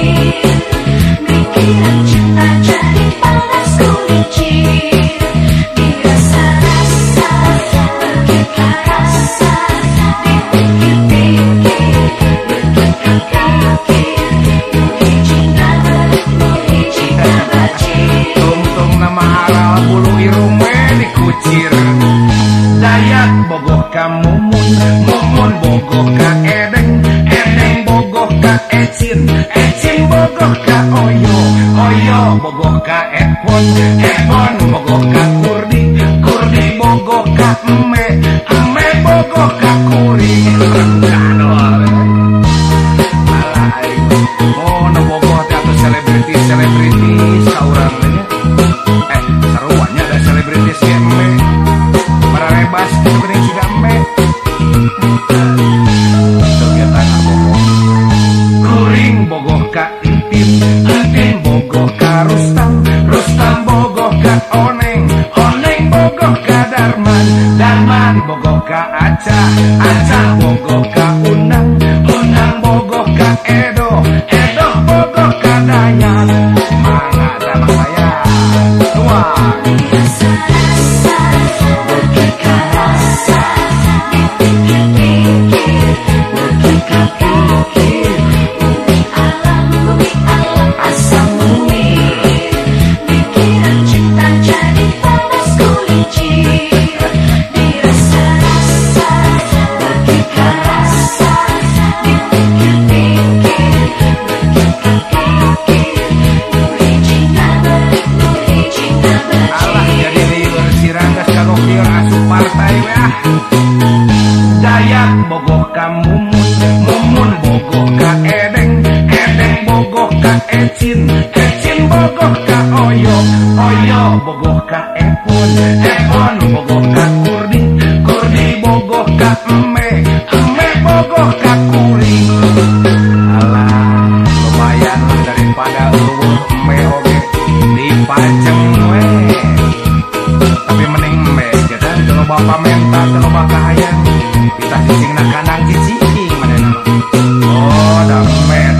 Pikiran cinta jadi panas kulicin. Dirasa-rasa, berkekar rasa, dipikir-pikir, berkekar-pikir. Muhi cinta bacin. Tungtung nama halal bulu irungnya dikucir. Dayak bogoh ka mumun, mumun bogoh ka edeng, edeng bogoh ka ecin, ecin bogoh ka oyo, oyo bogoh ka epon, epon bogoh ka kurdi, kurdi bogoh ka eme, eme bogoh ka kuring. Oh, no bogoh atau selebritis, selebritis saurang saruannya ada selebritis eme. Bas itu gede si gambe kegiatan bogoh kuring bogoh ka entin, entin bogoh ka rustam, rustam bogoh ka oneng, oneng bogoh ka darman, darman bogoh ka acah, acah bogoh ka unang, unang bogoh ka edo, edo bogoh ka dayak. Mana sama saya tua. Dayak bogoh ka mumun, mumun bogoh ka edeng, edeng bogoh ka ecin, ecin bogoh ka oyo, oyo bogoh ka epon, epon bogoh ka kurdi, kurdi bogoh ka eme, eme bogoh ka kuring. Alah, lumayan daripada eueuh eme oge dipaceng we. Tapi mending eme kita kalau bapak mental, kalau bapak hayang kita cicing nak kanang cicing mana nama. Oh, dah eme